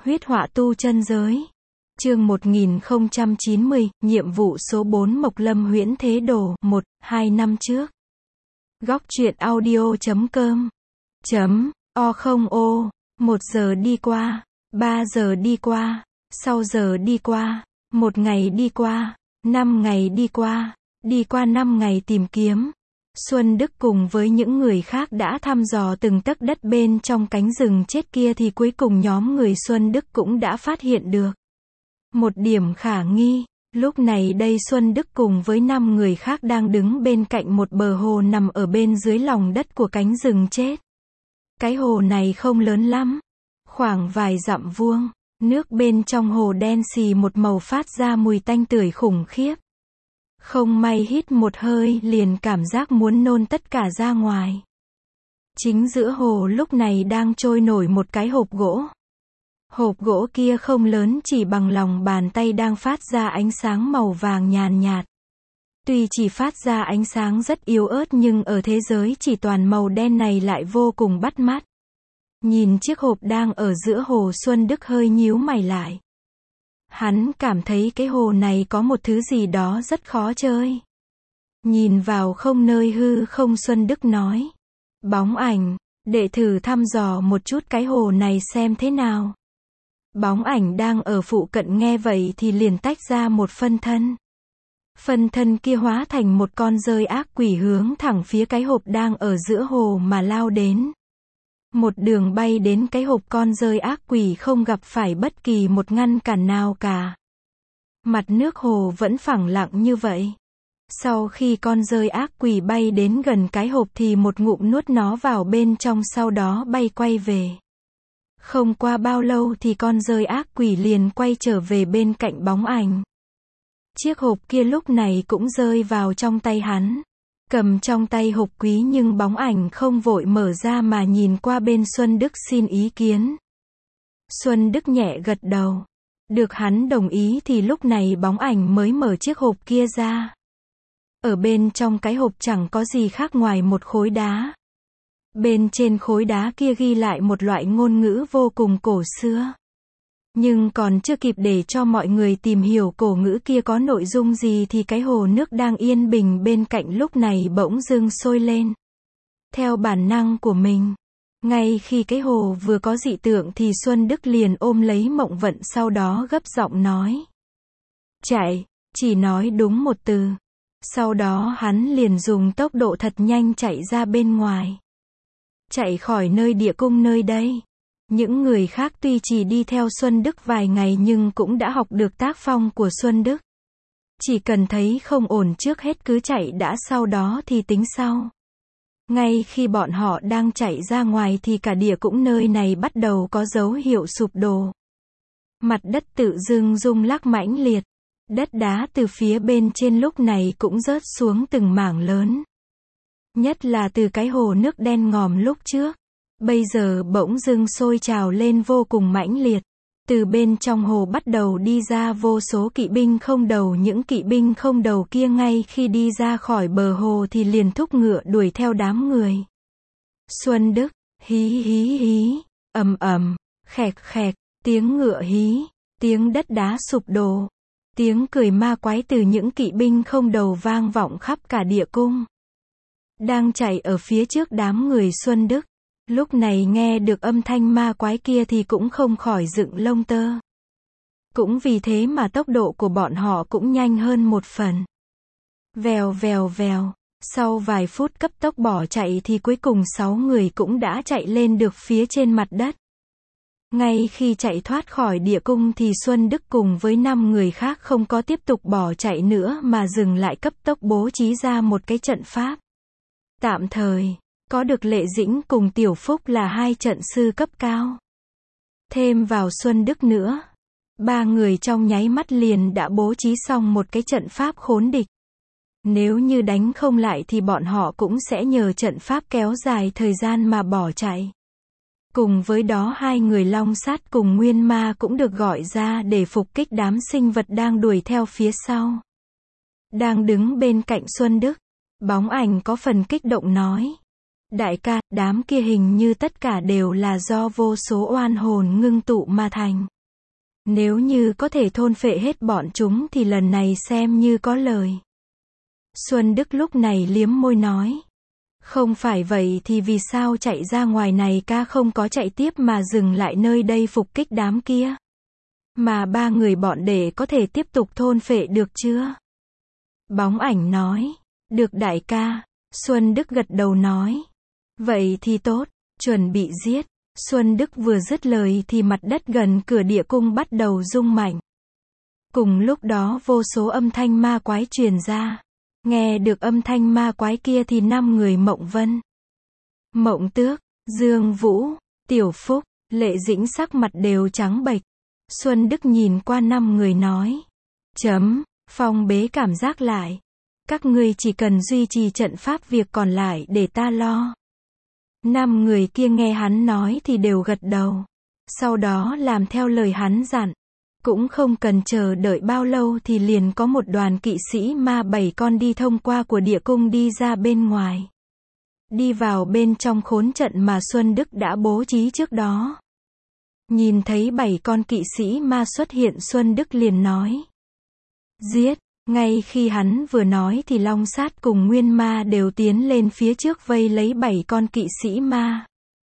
Huyết họa tu chân giới. Chương 1090, nhiệm vụ số 4 Mộc Lâm Huyễn Thế Đồ, 1-2 năm trước. Góc truyện audio.com O0O 1 giờ đi qua, 3 giờ đi qua, sau giờ đi qua, 1 ngày đi qua, 5 ngày đi qua 5 ngày tìm kiếm. Xuân Đức cùng với những người khác đã thăm dò từng tấc đất bên trong cánh rừng chết kia thì cuối cùng nhóm người Xuân Đức cũng đã phát hiện được một điểm khả nghi. Lúc này đây Xuân Đức cùng với 5 người khác đang đứng bên cạnh một bờ hồ nằm ở bên dưới lòng đất của cánh rừng chết. Cái hồ này không lớn lắm, khoảng vài dặm vuông. Nước bên trong hồ đen xì một màu, phát ra mùi tanh tưởi khủng khiếp. Không may hít một hơi liền cảm giác muốn nôn tất cả ra ngoài. Chính giữa hồ lúc này đang trôi nổi một cái hộp gỗ. Hộp gỗ kia không lớn, chỉ bằng lòng bàn tay, đang phát ra ánh sáng màu vàng nhàn nhạt. Tuy chỉ phát ra ánh sáng rất yếu ớt nhưng ở thế giới chỉ toàn màu đen này lại vô cùng bắt mắt. Nhìn chiếc hộp đang ở giữa hồ, Xuân Đức hơi nhíu mày lại. Hắn cảm thấy cái hồ này có một thứ gì đó rất khó chơi. Nhìn vào không nơi hư không, Xuân Đức nói. Bóng ảnh, để thử thăm dò một chút cái hồ này xem thế nào. Bóng ảnh đang ở phụ cận nghe vậy thì liền tách ra một phân thân. Phân thân kia hóa thành một con dơi ác quỷ hướng thẳng phía cái hộp đang ở giữa hồ mà lao đến. Một đường bay đến cái hộp, con dơi ác quỷ không gặp phải bất kỳ một ngăn cản nào cả. Mặt nước hồ vẫn phẳng lặng như vậy. Sau khi con dơi ác quỷ bay đến gần cái hộp thì một ngụm nuốt nó vào bên trong, sau đó bay quay về. Không qua bao lâu thì con dơi ác quỷ liền quay trở về bên cạnh bóng ảnh. Chiếc hộp kia lúc này cũng rơi vào trong tay hắn. Cầm trong tay hộp quý nhưng bóng ảnh không vội mở ra mà nhìn qua bên Xuân Đức xin ý kiến. Xuân Đức nhẹ gật đầu. Được hắn đồng ý thì lúc này bóng ảnh mới mở chiếc hộp kia ra. Ở bên trong cái hộp chẳng có gì khác ngoài một khối đá. Bên trên khối đá kia ghi lại một loại ngôn ngữ vô cùng cổ xưa. Nhưng còn chưa kịp để cho mọi người tìm hiểu cổ ngữ kia có nội dung gì thì cái hồ nước đang yên bình bên cạnh lúc này bỗng dưng sôi lên. Theo bản năng của mình, ngay khi cái hồ vừa có dị tượng thì Xuân Đức liền ôm lấy Mộng Vận, sau đó gấp giọng nói. Chạy, chỉ nói đúng một từ. Sau đó hắn liền dùng tốc độ thật nhanh chạy ra bên ngoài. Chạy khỏi nơi địa cung nơi đây. Những người khác tuy chỉ đi theo Xuân Đức vài ngày nhưng cũng đã học được tác phong của Xuân Đức. Chỉ cần thấy không ổn trước hết cứ chạy đã, sau đó thì tính sau. Ngay khi bọn họ đang chạy ra ngoài thì cả địa cũng nơi này bắt đầu có dấu hiệu sụp đổ. Mặt đất tự dưng rung lắc mãnh liệt. Đất đá từ phía bên trên lúc này cũng rớt xuống từng mảng lớn. Nhất là từ cái hồ nước đen ngòm lúc trước. Bây giờ bỗng dưng sôi trào lên vô cùng mãnh liệt. Từ bên trong hồ bắt đầu đi ra vô số kỵ binh không đầu. Những kỵ binh không đầu kia ngay khi đi ra khỏi bờ hồ thì liền thúc ngựa đuổi theo đám người. Xuân Đức, hí hí hí, ầm ầm, khẹt khẹt, tiếng ngựa hí, tiếng đất đá sụp đổ, tiếng cười ma quái từ những kỵ binh không đầu vang vọng khắp cả địa cung. Đang chạy ở phía trước đám người Xuân Đức. Lúc này nghe được âm thanh ma quái kia thì cũng không khỏi dựng lông tơ. Cũng vì thế mà tốc độ của bọn họ cũng nhanh hơn một phần. Vèo vèo vèo, sau vài phút cấp tốc bỏ chạy thì cuối cùng 6 người cũng đã chạy lên được phía trên mặt đất. Ngay khi chạy thoát khỏi địa cung thì Xuân Đức cùng với 5 người khác không có tiếp tục bỏ chạy nữa mà dừng lại, cấp tốc bố trí ra một cái trận pháp tạm thời. Có được Lệ Dĩnh cùng Tiểu Phúc là 2 trận sư cấp cao. Thêm vào Xuân Đức nữa. 3 người trong nháy mắt liền đã bố trí xong một cái trận pháp khốn địch. Nếu như đánh không lại thì bọn họ cũng sẽ nhờ trận pháp kéo dài thời gian mà bỏ chạy. Cùng với đó 2 người Long Sát cùng Nguyên Ma cũng được gọi ra để phục kích đám sinh vật đang đuổi theo phía sau. Đang đứng bên cạnh Xuân Đức, bóng ảnh có phần kích động nói. Đại ca, đám kia hình như tất cả đều là do vô số oan hồn ngưng tụ mà thành. Nếu như có thể thôn phệ hết bọn chúng thì lần này xem như có lời. Xuân Đức lúc này liếm môi nói. Không phải vậy thì vì sao chạy ra ngoài này ca không có chạy tiếp mà dừng lại nơi đây phục kích đám kia? Mà ba người bọn để có thể tiếp tục thôn phệ được chưa? Bóng ảnh nói. Được đại ca. Xuân Đức gật đầu nói. Vậy thì tốt, chuẩn bị giết. Xuân Đức vừa dứt lời thì mặt đất gần cửa địa cung bắt đầu rung mạnh. Cùng lúc đó vô số âm thanh ma quái truyền ra. Nghe được âm thanh ma quái kia thì 5 người Mộng Vân, Mộng Tước, Dương Vũ, Tiểu Phúc, Lệ Dĩnh sắc mặt đều trắng bệch. Xuân Đức nhìn qua 5 người nói. Phong bế cảm giác lại. Các ngươi chỉ cần duy trì trận pháp, việc còn lại để ta lo. 5 người kia nghe hắn nói thì đều gật đầu. Sau đó làm theo lời hắn dặn. Cũng không cần chờ đợi bao lâu thì liền có một đoàn kỵ sĩ ma 7 con đi thông qua của địa cung đi ra bên ngoài. Đi vào bên trong khốn trận mà Xuân Đức đã bố trí trước đó. Nhìn thấy 7 con kỵ sĩ ma xuất hiện, Xuân Đức liền nói. Giết! Ngay khi hắn vừa nói thì Long Sát cùng Nguyên Ma đều tiến lên phía trước vây lấy 7 con kỵ sĩ ma.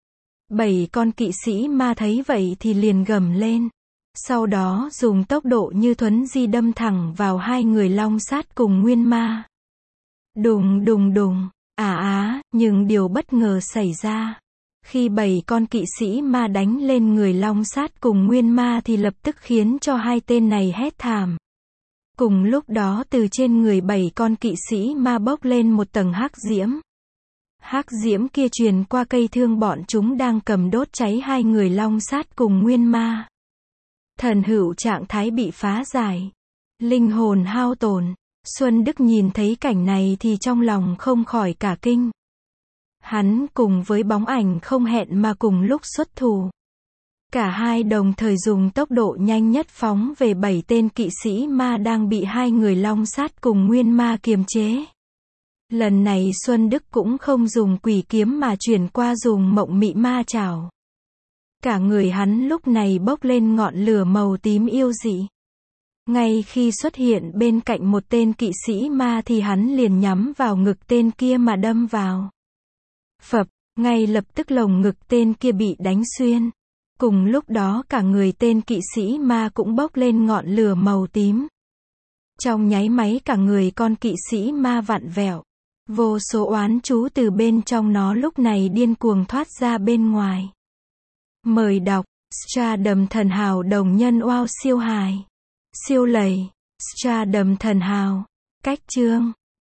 7 con kỵ sĩ ma thấy vậy thì liền gầm lên. Sau đó dùng tốc độ như thuấn di đâm thẳng vào 2 người Long Sát cùng Nguyên Ma. Đùng đùng đùng, nhưng điều bất ngờ xảy ra. Khi 7 con kỵ sĩ ma đánh lên người Long Sát cùng Nguyên Ma thì lập tức khiến cho 2 tên này hét thảm. Cùng lúc đó từ trên người 7 con kỵ sĩ ma bốc lên một tầng hắc diễm. Hắc diễm kia truyền qua cây thương bọn chúng đang cầm đốt cháy 2 người Long Sát cùng Nguyên Ma. Thần hữu trạng thái bị phá giải. Linh hồn hao tổn. Xuân Đức nhìn thấy cảnh này thì trong lòng không khỏi cả kinh. Hắn cùng với bóng ảnh không hẹn mà cùng lúc xuất thủ. Cả hai đồng thời dùng tốc độ nhanh nhất phóng về 7 tên kỵ sĩ ma đang bị 2 người Long Sát cùng Nguyên Ma kiềm chế. Lần này Xuân Đức cũng không dùng quỷ kiếm mà chuyển qua dùng mộng mị ma chảo. Cả người hắn lúc này bốc lên ngọn lửa màu tím yêu dị. Ngay khi xuất hiện bên cạnh một tên kỵ sĩ ma thì hắn liền nhắm vào ngực tên kia mà đâm vào. Phập, ngay lập tức lồng ngực tên kia bị đánh xuyên. Cùng lúc đó cả người tên kỵ sĩ ma cũng bốc lên ngọn lửa màu tím. Trong nháy máy cả người con kỵ sĩ ma vặn vẹo. Vô số oán chú từ bên trong nó lúc này điên cuồng thoát ra bên ngoài. Mời đọc, Stardom thần hào đồng nhân wow siêu hài. Siêu lầy, Stardom thần hào. Cách chương.